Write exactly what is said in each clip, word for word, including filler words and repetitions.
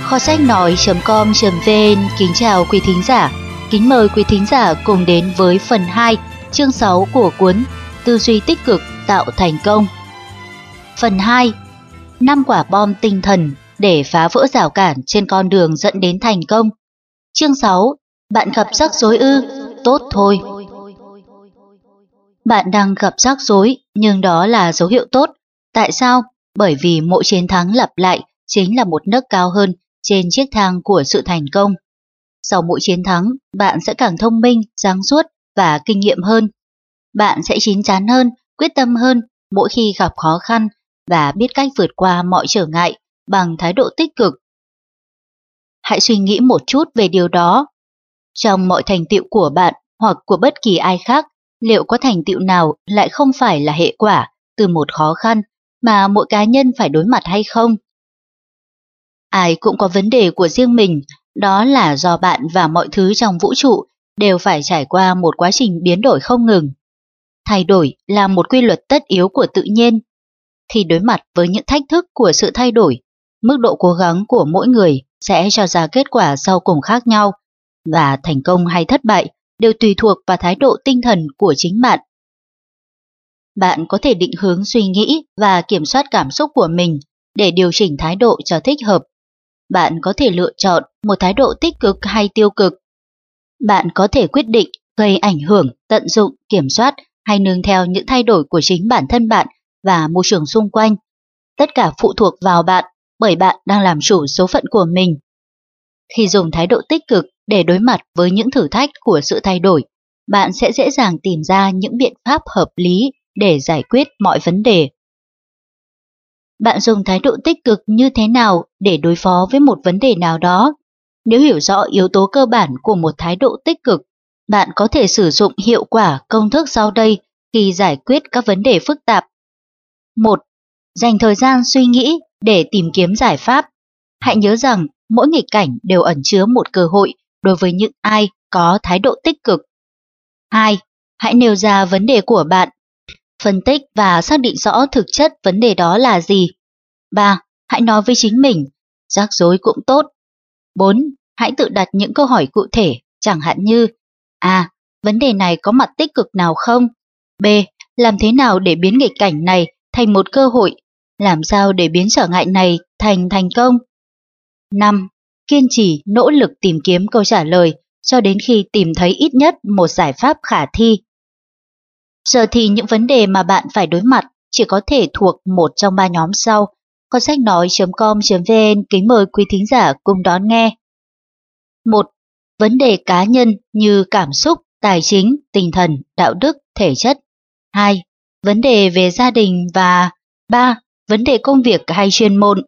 Kho sách nói.com.vn kính chào quý thính giả. Kính mời quý thính giả cùng đến với phần hai, chương sáu của cuốn Tư duy tích cực tạo thành công. Phần hai, năm quả bom tinh thần để phá vỡ rào cản trên con đường dẫn đến thành công. Chương sáu, bạn gặp rắc rối ư? Tốt thôi. Bạn đang gặp rắc rối, nhưng đó là dấu hiệu tốt. Tại sao? Bởi vì mỗi chiến thắng lặp lại chính là một nấc cao hơn trên chiếc thang của sự thành công. Sau mỗi chiến thắng, bạn sẽ càng thông minh, sáng suốt và kinh nghiệm hơn. Bạn sẽ chín chắn hơn, quyết tâm hơn mỗi khi gặp khó khăn và biết cách vượt qua mọi trở ngại bằng thái độ tích cực. Hãy suy nghĩ một chút về điều đó. Trong mọi thành tựu của bạn hoặc của bất kỳ ai khác, liệu có thành tựu nào lại không phải là hệ quả từ một khó khăn mà mỗi cá nhân phải đối mặt hay không? Ai cũng có vấn đề của riêng mình, đó là do bạn và mọi thứ trong vũ trụ đều phải trải qua một quá trình biến đổi không ngừng. Thay đổi là một quy luật tất yếu của tự nhiên. Khi đối mặt với những thách thức của sự thay đổi, mức độ cố gắng của mỗi người sẽ cho ra kết quả sau cùng khác nhau, và thành công hay thất bại đều tùy thuộc vào thái độ tinh thần của chính bạn. Bạn có thể định hướng suy nghĩ và kiểm soát cảm xúc của mình để điều chỉnh thái độ cho thích hợp. Bạn có thể lựa chọn một thái độ tích cực hay tiêu cực. Bạn có thể quyết định gây ảnh hưởng, tận dụng, kiểm soát hay nương theo những thay đổi của chính bản thân bạn và môi trường xung quanh. Tất cả phụ thuộc vào bạn, bởi bạn đang làm chủ số phận của mình. Khi dùng thái độ tích cực để đối mặt với những thử thách của sự thay đổi, bạn sẽ dễ dàng tìm ra những biện pháp hợp lý để giải quyết mọi vấn đề. Bạn dùng thái độ tích cực như thế nào để đối phó với một vấn đề nào đó? Nếu hiểu rõ yếu tố cơ bản của một thái độ tích cực, bạn có thể sử dụng hiệu quả công thức sau đây khi giải quyết các vấn đề phức tạp. một. Dành thời gian suy nghĩ để tìm kiếm giải pháp. Hãy nhớ rằng mỗi nghịch cảnh đều ẩn chứa một cơ hội đối với những ai có thái độ tích cực. hai. Hãy nêu ra vấn đề của bạn. Phân tích và xác định rõ thực chất vấn đề đó là gì. ba. Hãy nói với chính mình, rắc rối cũng tốt. bốn. Hãy tự đặt những câu hỏi cụ thể, chẳng hạn như A. Vấn đề này có mặt tích cực nào không? B. Làm thế nào để biến nghịch cảnh này thành một cơ hội? Làm sao để biến trở ngại này thành thành công? năm. Kiên trì, nỗ lực tìm kiếm câu trả lời cho đến khi tìm thấy ít nhất một giải pháp khả thi. Giờ thì những vấn đề mà bạn phải đối mặt chỉ có thể thuộc một trong ba nhóm sau. Kho sách nói.com.vn kính mời quý thính giả cùng đón nghe. một. Vấn đề cá nhân như cảm xúc, tài chính, tinh thần, đạo đức, thể chất. hai. Vấn đề về gia đình và ba. Vấn đề công việc hay chuyên môn.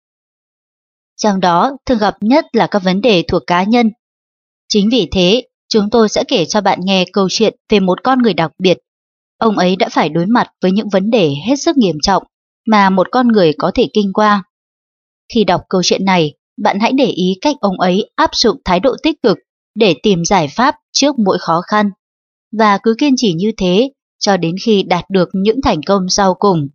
Trong đó thường gặp nhất là các vấn đề thuộc cá nhân. Chính vì thế, chúng tôi sẽ kể cho bạn nghe câu chuyện về một con người đặc biệt. Ông ấy đã phải đối mặt với những vấn đề hết sức nghiêm trọng mà một con người có thể kinh qua. Khi đọc câu chuyện này, bạn hãy để ý cách ông ấy áp dụng thái độ tích cực để tìm giải pháp trước mỗi khó khăn, và cứ kiên trì như thế cho đến khi đạt được những thành công sau cùng.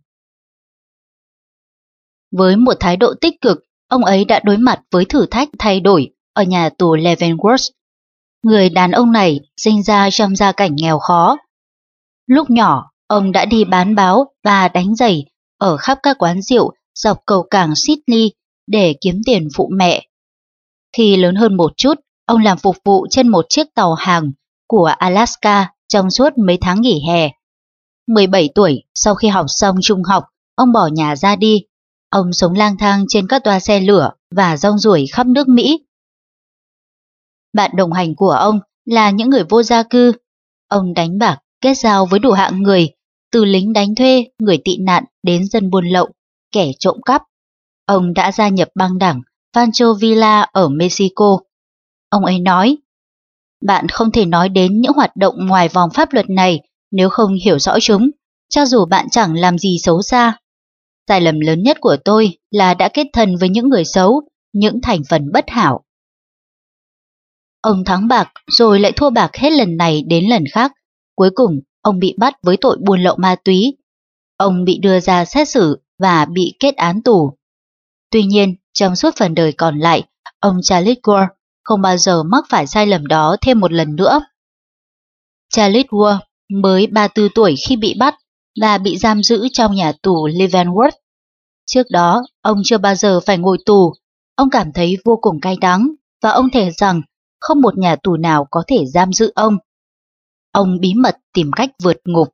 Với một thái độ tích cực, ông ấy đã đối mặt với thử thách thay đổi ở nhà tù Leavenworth. Người đàn ông này sinh ra trong gia cảnh nghèo khó. Lúc nhỏ, ông đã đi bán báo và đánh giày ở khắp các quán rượu dọc cầu cảng Sydney để kiếm tiền phụ mẹ. Khi lớn hơn một chút, ông làm phục vụ trên một chiếc tàu hàng của Alaska trong suốt mấy tháng nghỉ hè. mười bảy tuổi, sau khi học xong trung học, ông bỏ nhà ra đi. Ông sống lang thang trên các toa xe lửa và rong ruổi khắp nước Mỹ. Bạn đồng hành của ông là những người vô gia cư. Ông đánh bạc, kết giao với đủ hạng người, từ lính đánh thuê, người tị nạn đến dân buôn lậu, kẻ trộm cắp. Ông đã gia nhập băng đảng Pancho Villa ở Mexico. Ông ấy nói, bạn không thể nói đến những hoạt động ngoài vòng pháp luật này nếu không hiểu rõ chúng, cho dù bạn chẳng làm gì xấu xa. Sai lầm lớn nhất của tôi là đã kết thân với những người xấu, những thành phần bất hảo. Ông thắng bạc rồi lại thua bạc hết lần này đến lần khác. Cuối cùng, ông bị bắt với tội buôn lậu ma túy. Ông bị đưa ra xét xử và bị kết án tù. Tuy nhiên, trong suốt phần đời còn lại, ông Charles Ward không bao giờ mắc phải sai lầm đó thêm một lần nữa. Charles Ward mới ba mươi tư tuổi khi bị bắt và bị giam giữ trong nhà tù Leavenworth. Trước đó, ông chưa bao giờ phải ngồi tù. Ông cảm thấy vô cùng cay đắng và ông thề rằng không một nhà tù nào có thể giam giữ ông. Ông bí mật tìm cách vượt ngục.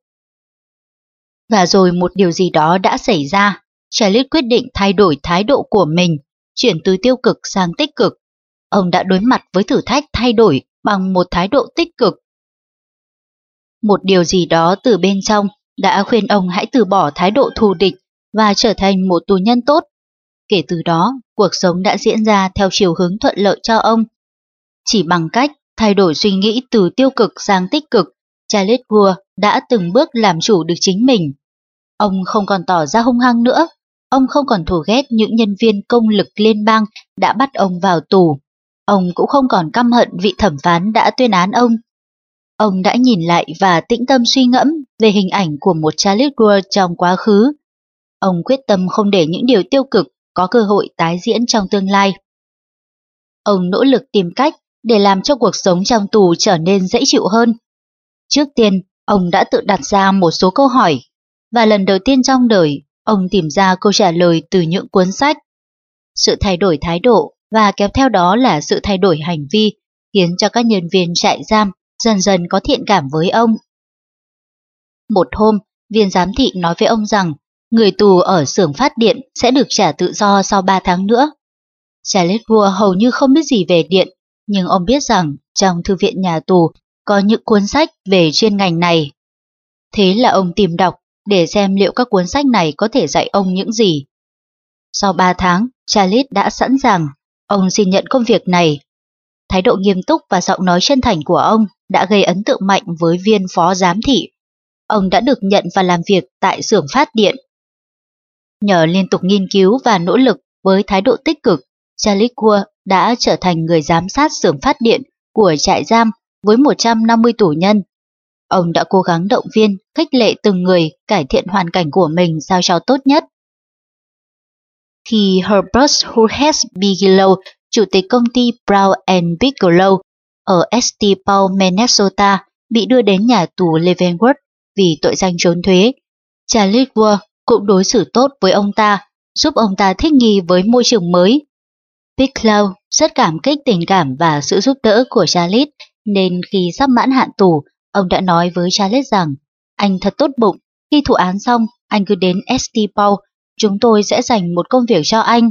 Và rồi một điều gì đó đã xảy ra. Charles quyết định thay đổi thái độ của mình, chuyển từ tiêu cực sang tích cực. Ông đã đối mặt với thử thách thay đổi bằng một thái độ tích cực. Một điều gì đó từ bên trong đã khuyên ông hãy từ bỏ thái độ thù địch và trở thành một tù nhân tốt. Kể từ đó, cuộc sống đã diễn ra theo chiều hướng thuận lợi cho ông. Chỉ bằng cách thay đổi suy nghĩ từ tiêu cực sang tích cực, Charles Ward đã từng bước làm chủ được chính mình. Ông không còn tỏ ra hung hăng nữa. Ông không còn thù ghét những nhân viên công lực liên bang đã bắt ông vào tù. Ông cũng không còn căm hận vị thẩm phán đã tuyên án ông. Ông đã nhìn lại và tĩnh tâm suy ngẫm về hình ảnh của một Charles Ward trong quá khứ. Ông quyết tâm không để những điều tiêu cực có cơ hội tái diễn trong tương lai. Ông nỗ lực tìm cách để làm cho cuộc sống trong tù trở nên dễ chịu hơn. Trước tiên, ông đã tự đặt ra một số câu hỏi, và lần đầu tiên trong đời, ông tìm ra câu trả lời từ những cuốn sách. Sự thay đổi thái độ và kéo theo đó là sự thay đổi hành vi khiến cho các nhân viên trại giam dần dần có thiện cảm với ông. Một hôm, viên giám thị nói với ông rằng người tù ở xưởng phát điện sẽ được trả tự do sau ba tháng nữa. Charles Ward hầu như không biết gì về điện, nhưng ông biết rằng trong thư viện nhà tù có những cuốn sách về chuyên ngành này. Thế là ông tìm đọc để xem liệu các cuốn sách này có thể dạy ông những gì. Sau ba tháng, Charles đã sẵn sàng, ông xin nhận công việc này. Thái độ nghiêm túc và giọng nói chân thành của ông đã gây ấn tượng mạnh với viên phó giám thị. Ông đã được nhận và làm việc tại xưởng phát điện. Nhờ liên tục nghiên cứu và nỗ lực với thái độ tích cực, Charles Ward đã trở thành người giám sát xưởng phát điện của trại giam với một trăm năm mươi tù nhân. Ông đã cố gắng động viên, khích lệ từng người cải thiện hoàn cảnh của mình sao cho tốt nhất. Khi Herbert Hughes Bigelow, chủ tịch công ty Brown and Bigelow ở Saint Paul, Minnesota, bị đưa đến nhà tù Leavenworth vì tội danh trốn thuế, Charles Ward cũng đối xử tốt với ông ta, giúp ông ta thích nghi với môi trường mới. Bigelow rất cảm kích tình cảm và sự giúp đỡ của Charles, nên khi sắp mãn hạn tù, ông đã nói với Charles rằng anh thật tốt bụng, khi thụ án xong, anh cứ đến Saint Paul, chúng tôi sẽ dành một công việc cho anh.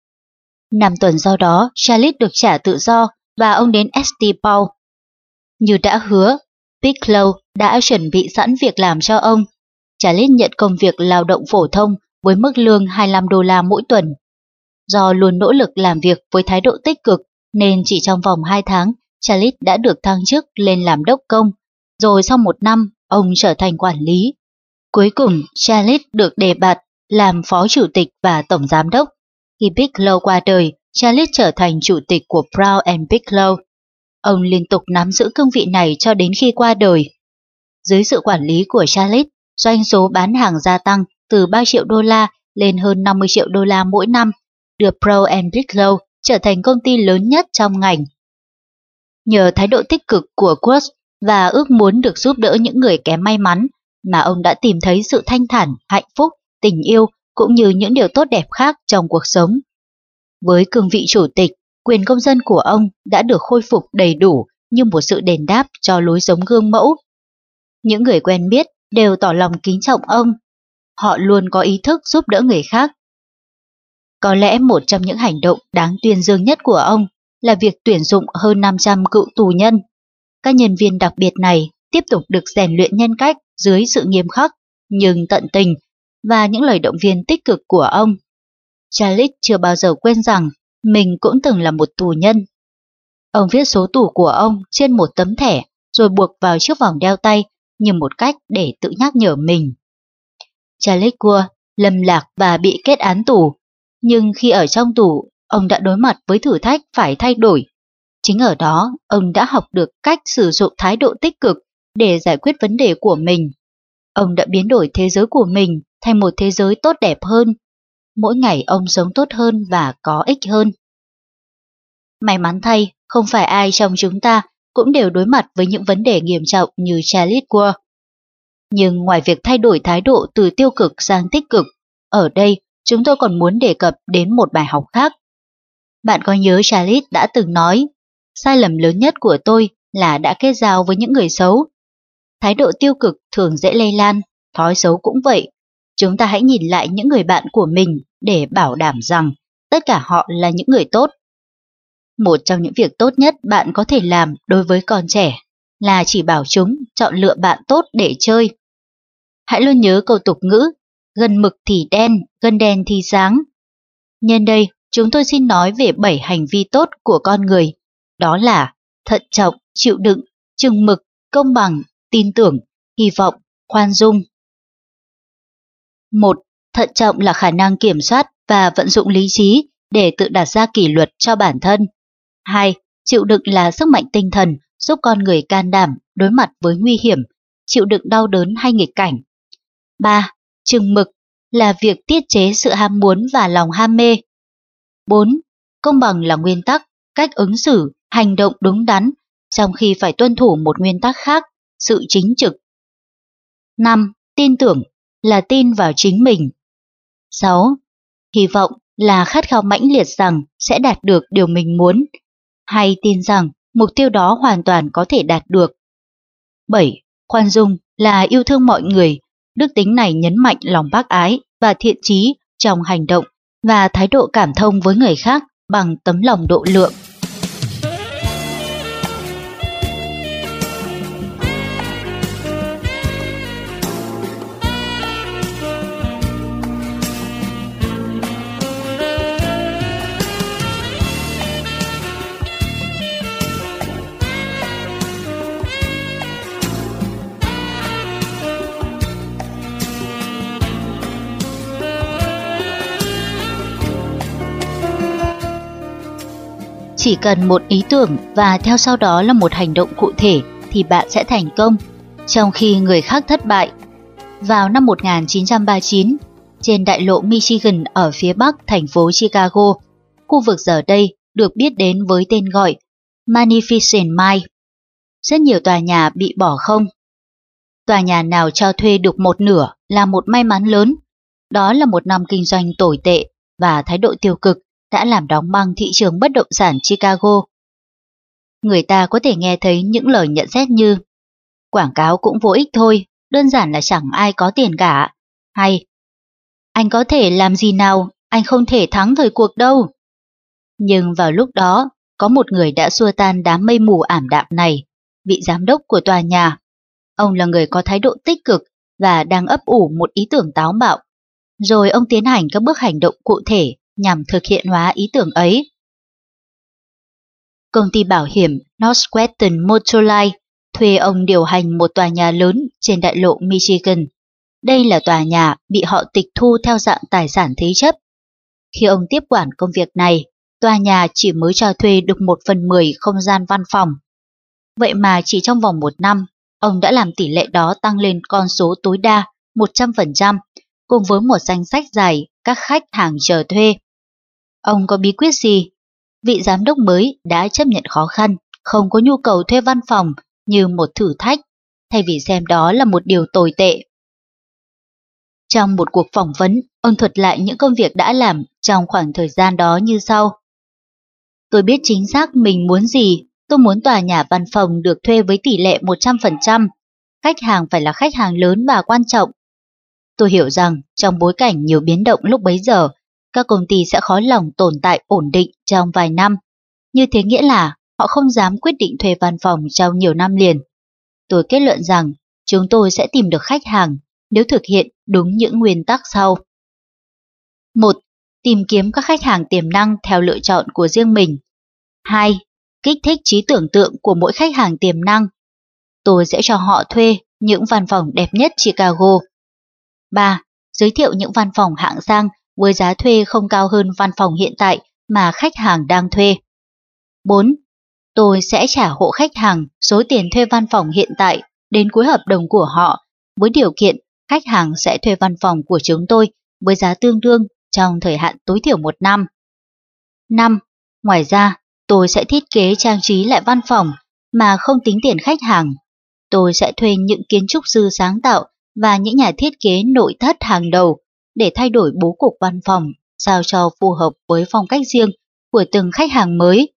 Năm tuần sau đó, Charles được trả tự do và ông đến Saint Paul. Như đã hứa, Bigelow đã chuẩn bị sẵn việc làm cho ông. Charles nhận công việc lao động phổ thông với mức lương hai mươi lăm đô la mỗi tuần. Do luôn nỗ lực làm việc với thái độ tích cực, nên chỉ trong vòng hai tháng, Charles đã được thăng chức lên làm đốc công, rồi sau một năm, ông trở thành quản lý. Cuối cùng, Charles được đề bạt làm phó chủ tịch và tổng giám đốc. Khi Bigelow qua đời, Charles trở thành chủ tịch của Brown and Bigelow. Ông liên tục nắm giữ cương vị này cho đến khi qua đời. Dưới sự quản lý của Charles, doanh số bán hàng gia tăng từ ba triệu đô la lên hơn năm mươi triệu đô la mỗi năm, đưa Brown and Bigelow trở thành công ty lớn nhất trong ngành. Nhờ thái độ tích cực của Ward và ước muốn được giúp đỡ những người kém may mắn, mà ông đã tìm thấy sự thanh thản, hạnh phúc, tình yêu cũng như những điều tốt đẹp khác trong cuộc sống. Với cương vị chủ tịch, quyền công dân của ông đã được khôi phục đầy đủ như một sự đền đáp cho lối sống gương mẫu. Những người quen biết đều tỏ lòng kính trọng ông. Họ luôn có ý thức giúp đỡ người khác. Có lẽ một trong những hành động đáng tuyên dương nhất của ông là việc tuyển dụng hơn năm trăm cựu tù nhân. Các nhân viên đặc biệt này tiếp tục được rèn luyện nhân cách dưới sự nghiêm khắc nhưng tận tình và những lời động viên tích cực của ông. Charles chưa bao giờ quên rằng mình cũng từng là một tù nhân. Ông viết số tù của ông trên một tấm thẻ rồi buộc vào chiếc vòng đeo tay như một cách để tự nhắc nhở mình. Charles Ward lầm lạc và bị kết án tù, nhưng khi ở trong tù, ông đã đối mặt với thử thách phải thay đổi. Chính ở đó, ông đã học được cách sử dụng thái độ tích cực để giải quyết vấn đề của mình. Ông đã biến đổi thế giới của mình thành một thế giới tốt đẹp hơn. Mỗi ngày ông sống tốt hơn và có ích hơn. May mắn thay, không phải ai trong chúng ta cũng đều đối mặt với những vấn đề nghiêm trọng như Charlotte World. Nhưng ngoài việc thay đổi thái độ từ tiêu cực sang tích cực, ở đây chúng tôi còn muốn đề cập đến một bài học khác. Bạn có nhớ Charlotte đã từng nói, sai lầm lớn nhất của tôi là đã kết giao với những người xấu. Thái độ tiêu cực thường dễ lây lan, thói xấu cũng vậy. Chúng ta hãy nhìn lại những người bạn của mình để bảo đảm rằng tất cả họ là những người tốt. Một trong những việc tốt nhất bạn có thể làm đối với con trẻ là chỉ bảo chúng chọn lựa bạn tốt để chơi. Hãy luôn nhớ câu tục ngữ, gần mực thì đen, gần đèn thì sáng. Nhân đây, chúng tôi xin nói về bảy hành vi tốt của con người. Đó là thận trọng, chịu đựng, chừng mực, công bằng, tin tưởng, hy vọng, khoan dung. Một. Thận trọng là khả năng kiểm soát và vận dụng lý trí để tự đặt ra kỷ luật cho bản thân. Hai. Chịu đựng là sức mạnh tinh thần giúp con người can đảm đối mặt với nguy hiểm, chịu đựng đau đớn hay nghịch cảnh. Ba. Chừng mực là việc tiết chế sự ham muốn và lòng ham mê. Bốn. Công bằng là nguyên tắc, cách ứng xử, hành động đúng đắn, trong khi phải tuân thủ một nguyên tắc khác, sự chính trực. Năm. Tin tưởng là tin vào chính mình. Sáu. Hy vọng là khát khao mãnh liệt rằng sẽ đạt được điều mình muốn, hay tin rằng mục tiêu đó hoàn toàn có thể đạt được. Bảy. Khoan dung là yêu thương mọi người, đức tính này nhấn mạnh lòng bác ái và thiện chí trong hành động và thái độ cảm thông với người khác bằng tấm lòng độ lượng. Chỉ cần một ý tưởng và theo sau đó là một hành động cụ thể thì bạn sẽ thành công, trong khi người khác thất bại. Vào năm một nghìn chín trăm ba mươi chín, trên đại lộ Michigan ở phía bắc thành phố Chicago, khu vực giờ đây được biết đến với tên gọi Magnificent Mile, rất nhiều tòa nhà bị bỏ không. Tòa nhà nào cho thuê được một nửa là một may mắn lớn. Đó là một năm kinh doanh tồi tệ và thái độ tiêu cực đã làm đóng băng thị trường bất động sản Chicago. Người ta có thể nghe thấy những lời nhận xét như quảng cáo cũng vô ích thôi, đơn giản là chẳng ai có tiền cả, hay anh có thể làm gì nào, anh không thể thắng thời cuộc đâu. Nhưng vào lúc đó, có một người đã xua tan đám mây mù ảm đạm này, vị giám đốc của tòa nhà. Ông là người có thái độ tích cực và đang ấp ủ một ý tưởng táo bạo. Rồi ông tiến hành các bước hành động cụ thể nhằm thực hiện hóa ý tưởng ấy. Công ty bảo hiểm Northwestern Mutual thuê ông điều hành một tòa nhà lớn trên đại lộ Michigan. Đây là tòa nhà bị họ tịch thu theo dạng tài sản thế chấp. Khi ông tiếp quản công việc này, tòa nhà chỉ mới cho thuê được một phần mười không gian văn phòng. Vậy mà chỉ trong vòng một năm, ông đã làm tỷ lệ đó tăng lên con số tối đa một trăm phần trăm, cùng với một danh sách dài các khách hàng chờ thuê. Ông có bí quyết gì? Vị giám đốc mới đã chấp nhận khó khăn, không có nhu cầu thuê văn phòng như một thử thách, thay vì xem đó là một điều tồi tệ. Trong một cuộc phỏng vấn, ông thuật lại những công việc đã làm trong khoảng thời gian đó như sau. Tôi biết chính xác mình muốn gì, tôi muốn tòa nhà văn phòng được thuê với tỷ lệ một trăm phần trăm, khách hàng phải là khách hàng lớn và quan trọng. Tôi hiểu rằng trong bối cảnh nhiều biến động lúc bấy giờ, các công ty sẽ khó lòng tồn tại ổn định trong vài năm. Như thế nghĩa là họ không dám quyết định thuê văn phòng trong nhiều năm liền. Tôi kết luận rằng chúng tôi sẽ tìm được khách hàng nếu thực hiện đúng những nguyên tắc sau. một. Tìm kiếm các khách hàng tiềm năng theo lựa chọn của riêng mình. hai. Kích thích trí tưởng tượng của mỗi khách hàng tiềm năng. Tôi sẽ cho họ thuê những văn phòng đẹp nhất Chicago. ba. Giới thiệu những văn phòng hạng sang với giá thuê không cao hơn văn phòng hiện tại mà khách hàng đang thuê. bốn. Tôi sẽ trả hộ khách hàng số tiền thuê văn phòng hiện tại đến cuối hợp đồng của họ, với điều kiện khách hàng sẽ thuê văn phòng của chúng tôi với giá tương đương trong thời hạn tối thiểu một năm. năm. Ngoài ra, tôi sẽ thiết kế trang trí lại văn phòng mà không tính tiền khách hàng. Tôi sẽ thuê những kiến trúc sư sáng tạo và những nhà thiết kế nội thất hàng đầu để thay đổi bố cục văn phòng sao cho phù hợp với phong cách riêng của từng khách hàng mới.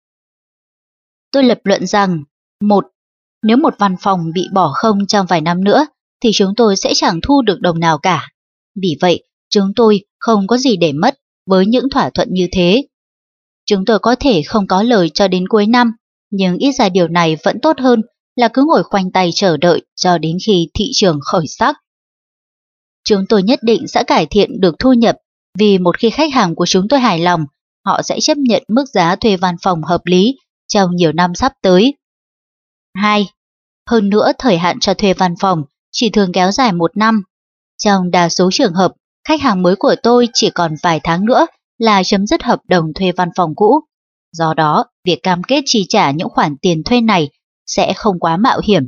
Tôi lập luận rằng, một, nếu một văn phòng bị bỏ không trong vài năm nữa thì chúng tôi sẽ chẳng thu được đồng nào cả. Vì vậy, chúng tôi không có gì để mất với những thỏa thuận như thế. Chúng tôi có thể không có lời cho đến cuối năm, nhưng ít ra điều này vẫn tốt hơn là cứ ngồi khoanh tay chờ đợi cho đến khi thị trường khởi sắc. Chúng tôi nhất định sẽ cải thiện được thu nhập vì một khi khách hàng của chúng tôi hài lòng, họ sẽ chấp nhận mức giá thuê văn phòng hợp lý trong nhiều năm sắp tới. Hai, hơn nữa thời hạn cho thuê văn phòng chỉ thường kéo dài một năm. Trong đa số trường hợp, khách hàng mới của tôi chỉ còn vài tháng nữa là chấm dứt hợp đồng thuê văn phòng cũ. Do đó, việc cam kết chi trả những khoản tiền thuê này sẽ không quá mạo hiểm.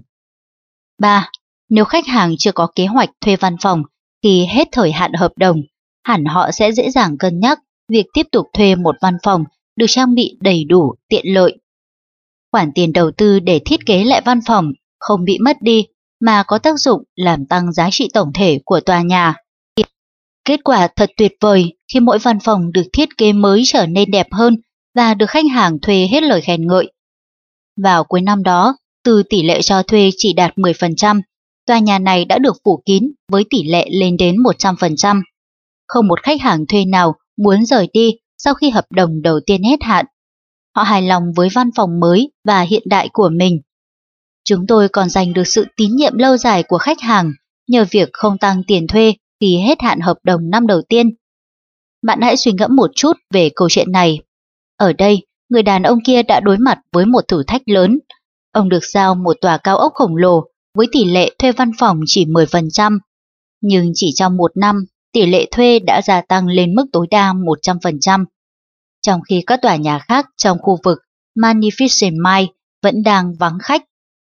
Ba, nếu khách hàng chưa có kế hoạch thuê văn phòng khi hết thời hạn hợp đồng, hẳn họ sẽ dễ dàng cân nhắc việc tiếp tục thuê một văn phòng được trang bị đầy đủ tiện lợi. Khoản tiền đầu tư để thiết kế lại văn phòng không bị mất đi mà có tác dụng làm tăng giá trị tổng thể của tòa nhà. Kết quả thật tuyệt vời khi mỗi văn phòng được thiết kế mới trở nên đẹp hơn và được khách hàng thuê hết lời khen ngợi. Vào cuối năm đó, từ tỷ lệ cho thuê chỉ đạt mười phần trăm, tòa nhà này đã được phủ kín với tỷ lệ lên đến một trăm phần trăm. Không một khách hàng thuê nào muốn rời đi sau khi hợp đồng đầu tiên hết hạn. Họ hài lòng với văn phòng mới và hiện đại của mình. Chúng tôi còn giành được sự tín nhiệm lâu dài của khách hàng nhờ việc không tăng tiền thuê khi hết hạn hợp đồng năm đầu tiên. Bạn hãy suy ngẫm một chút về câu chuyện này. Ở đây, người đàn ông kia đã đối mặt với một thử thách lớn. Ông được giao một tòa cao ốc khổng lồ với tỷ lệ thuê văn phòng chỉ mười phần trăm. Nhưng chỉ trong một năm, tỷ lệ thuê đã gia tăng lên mức tối đa một trăm phần trăm. Trong khi các tòa nhà khác trong khu vực Magnificent Mile vẫn đang vắng khách.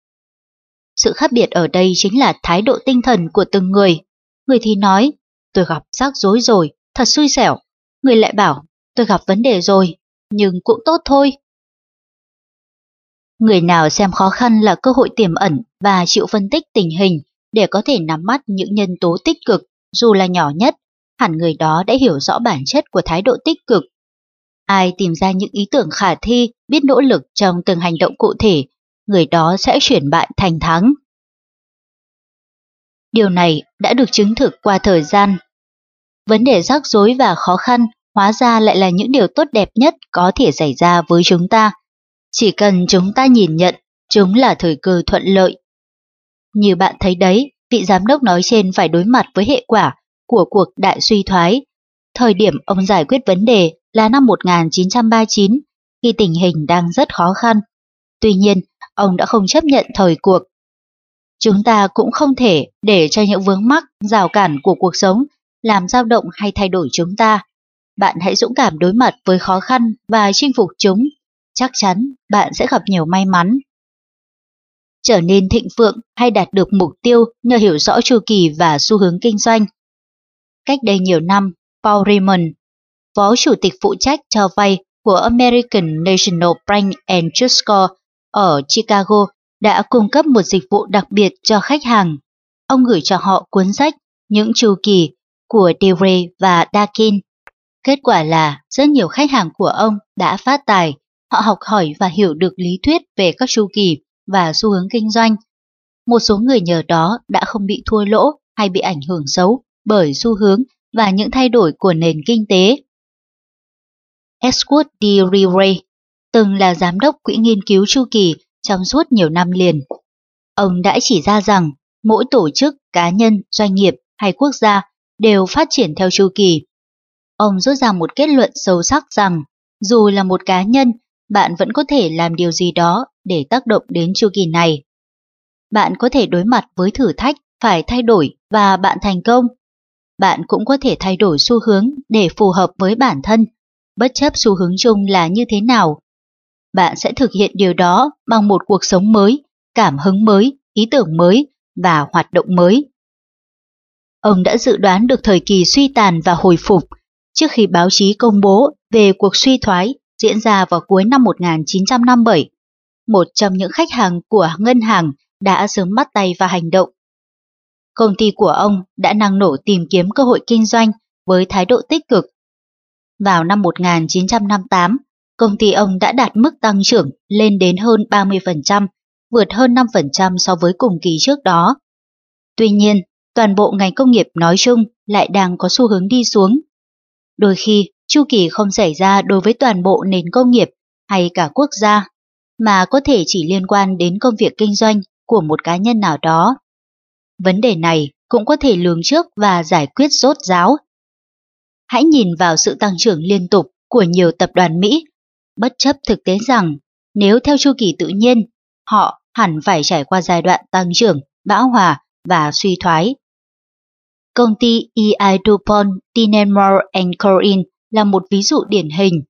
Sự khác biệt ở đây chính là thái độ tinh thần của từng người. Người thì nói, tôi gặp rắc rối rồi, thật xui xẻo. Người lại bảo, tôi gặp vấn đề rồi, nhưng cũng tốt thôi. Người nào xem khó khăn là cơ hội tiềm ẩn và chịu phân tích tình hình để có thể nắm bắt những nhân tố tích cực, dù là nhỏ nhất, hẳn người đó đã hiểu rõ bản chất của thái độ tích cực. Ai tìm ra những ý tưởng khả thi, biết nỗ lực trong từng hành động cụ thể, người đó sẽ chuyển bại thành thắng. Điều này đã được chứng thực qua thời gian. Vấn đề rắc rối và khó khăn hóa ra lại là những điều tốt đẹp nhất có thể xảy ra với chúng ta. Chỉ cần chúng ta nhìn nhận, chúng là thời cơ thuận lợi. Như bạn thấy đấy, vị giám đốc nói trên phải đối mặt với hệ quả của cuộc đại suy thoái. Thời điểm ông giải quyết vấn đề là năm một nghìn chín trăm ba mươi chín, khi tình hình đang rất khó khăn. Tuy nhiên, ông đã không chấp nhận thời cuộc. Chúng ta cũng không thể để cho những vướng mắc, rào cản của cuộc sống làm dao động hay thay đổi chúng ta. Bạn hãy dũng cảm đối mặt với khó khăn và chinh phục chúng. Chắc chắn bạn sẽ gặp nhiều may mắn. Trở nên thịnh vượng hay đạt được mục tiêu nhờ hiểu rõ chu kỳ và xu hướng kinh doanh. Cách đây nhiều năm, Paul Raymond, phó chủ tịch phụ trách cho vay của American National Bank and Trust Co. ở Chicago, đã cung cấp một dịch vụ đặc biệt cho khách hàng. Ông gửi cho họ cuốn sách Những chu kỳ của DeRay và Dakin. Kết quả là rất nhiều khách hàng của ông đã phát tài. Họ học hỏi và hiểu được lý thuyết về các chu kỳ và xu hướng kinh doanh. Một số người nhờ đó đã không bị thua lỗ hay bị ảnh hưởng xấu bởi xu hướng và những thay đổi của nền kinh tế. Edward D. DeRay từng là giám đốc quỹ nghiên cứu chu kỳ trong suốt nhiều năm liền. Ông đã chỉ ra rằng mỗi tổ chức, cá nhân, doanh nghiệp hay quốc gia đều phát triển theo chu kỳ. Ông rút ra một kết luận sâu sắc rằng dù là một cá nhân, bạn vẫn có thể làm điều gì đó để tác động đến chu kỳ này. Bạn có thể đối mặt với thử thách phải thay đổi và bạn thành công. Bạn cũng có thể thay đổi xu hướng để phù hợp với bản thân, bất chấp xu hướng chung là như thế nào. Bạn sẽ thực hiện điều đó bằng một cuộc sống mới, cảm hứng mới, ý tưởng mới và hoạt động mới. Ông đã dự đoán được thời kỳ suy tàn và hồi phục trước khi báo chí công bố về cuộc suy thoái diễn ra vào cuối năm một nghìn chín trăm năm mươi bảy. Một trong những khách hàng của ngân hàng đã sớm bắt tay vào hành động. Công ty của ông đã năng nổ tìm kiếm cơ hội kinh doanh với thái độ tích cực. Vào năm một nghìn chín trăm năm mươi tám, công ty ông đã đạt mức tăng trưởng lên đến hơn ba mươi phần trăm, vượt hơn năm phần trăm so với cùng kỳ trước đó. Tuy nhiên, toàn bộ ngành công nghiệp nói chung lại đang có xu hướng đi xuống. Đôi khi, chu kỳ không xảy ra đối với toàn bộ nền công nghiệp hay cả quốc gia, mà có thể chỉ liên quan đến công việc kinh doanh của một cá nhân nào đó. Vấn đề này cũng có thể lường trước và giải quyết rốt ráo. Hãy nhìn vào sự tăng trưởng liên tục của nhiều tập đoàn Mỹ, bất chấp thực tế rằng nếu theo chu kỳ tự nhiên, họ hẳn phải trải qua giai đoạn tăng trưởng, bão hòa và suy thoái. Công ty E I DuPont Dynamore and Corin là một ví dụ điển hình.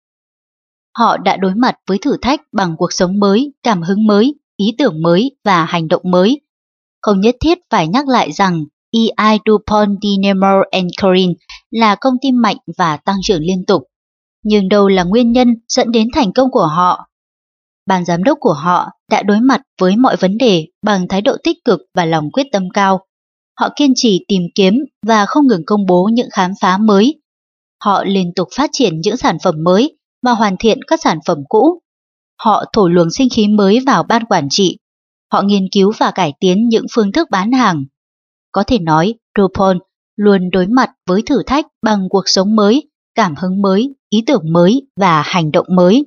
Họ đã đối mặt với thử thách bằng cuộc sống mới, cảm hứng mới, ý tưởng mới và hành động mới. Không nhất thiết phải nhắc lại rằng E I DuPont Dynamore and Corin là công ty mạnh và tăng trưởng liên tục. Nhưng đâu là nguyên nhân dẫn đến thành công của họ? Ban giám đốc của họ đã đối mặt với mọi vấn đề bằng thái độ tích cực và lòng quyết tâm cao. Họ kiên trì tìm kiếm và không ngừng công bố những khám phá mới. Họ liên tục phát triển những sản phẩm mới và hoàn thiện các sản phẩm cũ. Họ thổi luồng sinh khí mới vào ban quản trị. Họ nghiên cứu và cải tiến những phương thức bán hàng. Có thể nói, DuPont luôn đối mặt với thử thách bằng cuộc sống mới, cảm hứng mới, ý tưởng mới và hành động mới.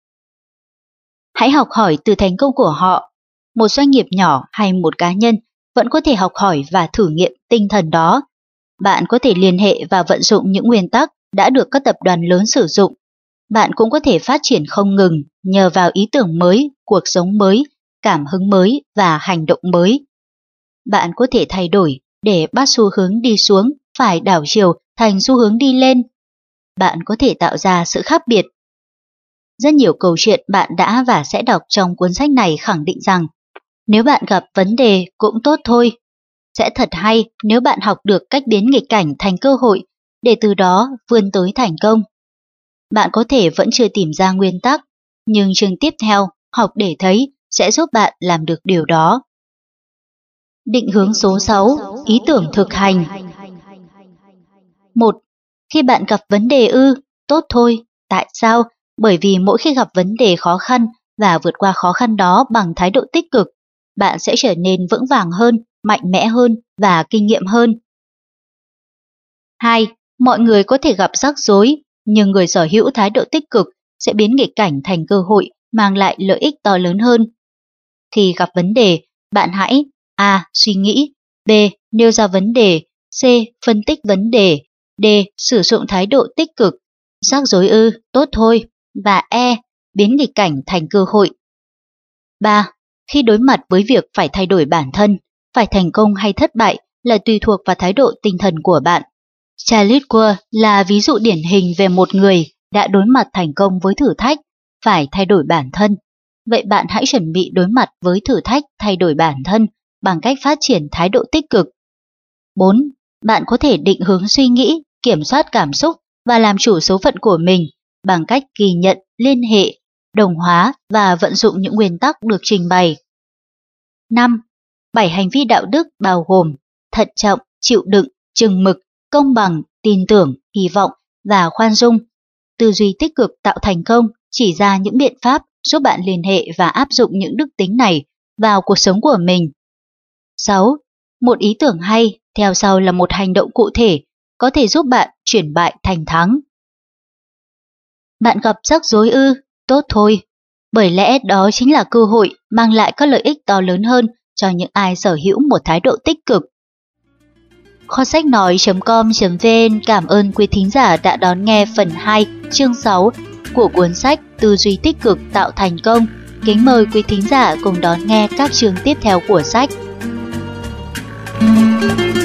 Hãy học hỏi từ thành công của họ. Một doanh nghiệp nhỏ hay một cá nhân vẫn có thể học hỏi và thử nghiệm tinh thần đó. Bạn có thể liên hệ và vận dụng những nguyên tắc đã được các tập đoàn lớn sử dụng. Bạn cũng có thể phát triển không ngừng nhờ vào ý tưởng mới, cuộc sống mới, cảm hứng mới và hành động mới. Bạn có thể thay đổi để bắt xu hướng đi xuống phải đảo chiều thành xu hướng đi lên. Bạn có thể tạo ra sự khác biệt. Rất nhiều câu chuyện bạn đã và sẽ đọc trong cuốn sách này khẳng định rằng nếu bạn gặp vấn đề cũng tốt thôi. Sẽ thật hay nếu bạn học được cách biến nghịch cảnh thành cơ hội để từ đó vươn tới thành công. Bạn có thể vẫn chưa tìm ra nguyên tắc, nhưng chương tiếp theo, học để thấy, sẽ giúp bạn làm được điều đó. Định hướng số sáu, ý tưởng thực hành. một. Khi bạn gặp vấn đề ư, tốt thôi. Tại sao? Bởi vì mỗi khi gặp vấn đề khó khăn và vượt qua khó khăn đó bằng thái độ tích cực, bạn sẽ trở nên vững vàng hơn, mạnh mẽ hơn và kinh nghiệm hơn. hai. Mọi người có thể gặp rắc rối, nhưng người sở hữu thái độ tích cực sẽ biến nghịch cảnh thành cơ hội mang lại lợi ích to lớn hơn. Khi gặp vấn đề, bạn hãy A. Suy nghĩ, B. Nêu ra vấn đề, C. Phân tích vấn đề, D. Sử dụng thái độ tích cực, rắc rối ư, tốt thôi, và E. Biến nghịch cảnh thành cơ hội. ba. Khi đối mặt với việc phải thay đổi bản thân, phải thành công hay thất bại là tùy thuộc vào thái độ tinh thần của bạn. Charles Quơ là ví dụ điển hình về một người đã đối mặt thành công với thử thách, phải thay đổi bản thân. Vậy bạn hãy chuẩn bị đối mặt với thử thách thay đổi bản thân bằng cách phát triển thái độ tích cực. bốn. Bạn có thể định hướng suy nghĩ, kiểm soát cảm xúc và làm chủ số phận của mình bằng cách ghi nhận, liên hệ, đồng hóa và vận dụng những nguyên tắc được trình bày. năm. bảy hành vi đạo đức bao gồm thận trọng, chịu đựng, chừng mực, công bằng, tin tưởng, hy vọng và khoan dung. Tư duy tích cực tạo thành công chỉ ra những biện pháp giúp bạn liên hệ và áp dụng những đức tính này vào cuộc sống của mình. sáu. Một ý tưởng hay, theo sau là một hành động cụ thể, có thể giúp bạn chuyển bại thành thắng. Bạn gặp rắc rối ư, tốt thôi. Bởi lẽ đó chính là cơ hội mang lại các lợi ích to lớn hơn cho những ai sở hữu một thái độ tích cực. Kho sách nói chấm com chấm vn cảm ơn quý thính giả đã đón nghe phần hai, chương sáu của cuốn sách Tư duy tích cực tạo thành công. Kính mời quý thính giả cùng đón nghe các chương tiếp theo của sách.